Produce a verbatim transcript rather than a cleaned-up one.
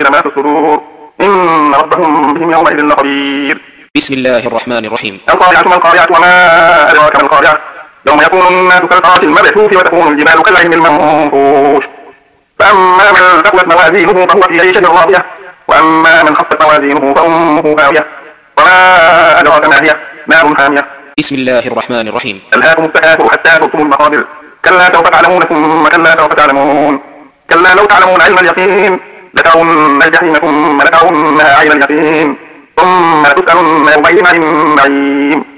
ما في الصدور إن ربهم بهم يومئذ لخبير. بسم الله الرحمن الرحيم. القارعة ما القارعة وما أدراك ما القارعة يوم يكون الناس كالفراش المبثوث وتكون الجبال كالعهن المنفوش فأما من ثقلت موازينه فهو في عيشة راضية وأما من خفت موازينه فأمه هاوية وما أدراك ما هي نار حامية. بسم الله الرحمن الرحيم. ألهاكم التكاثر حتى زرتم المقابر كلا سوف تعلمون ثم كلا سوف تعلمون كلا لو تعلمون علم اليقين لترون الجحيم ثم لترونها عين اليقين ثم لتسألن يومئذ عن النعيم.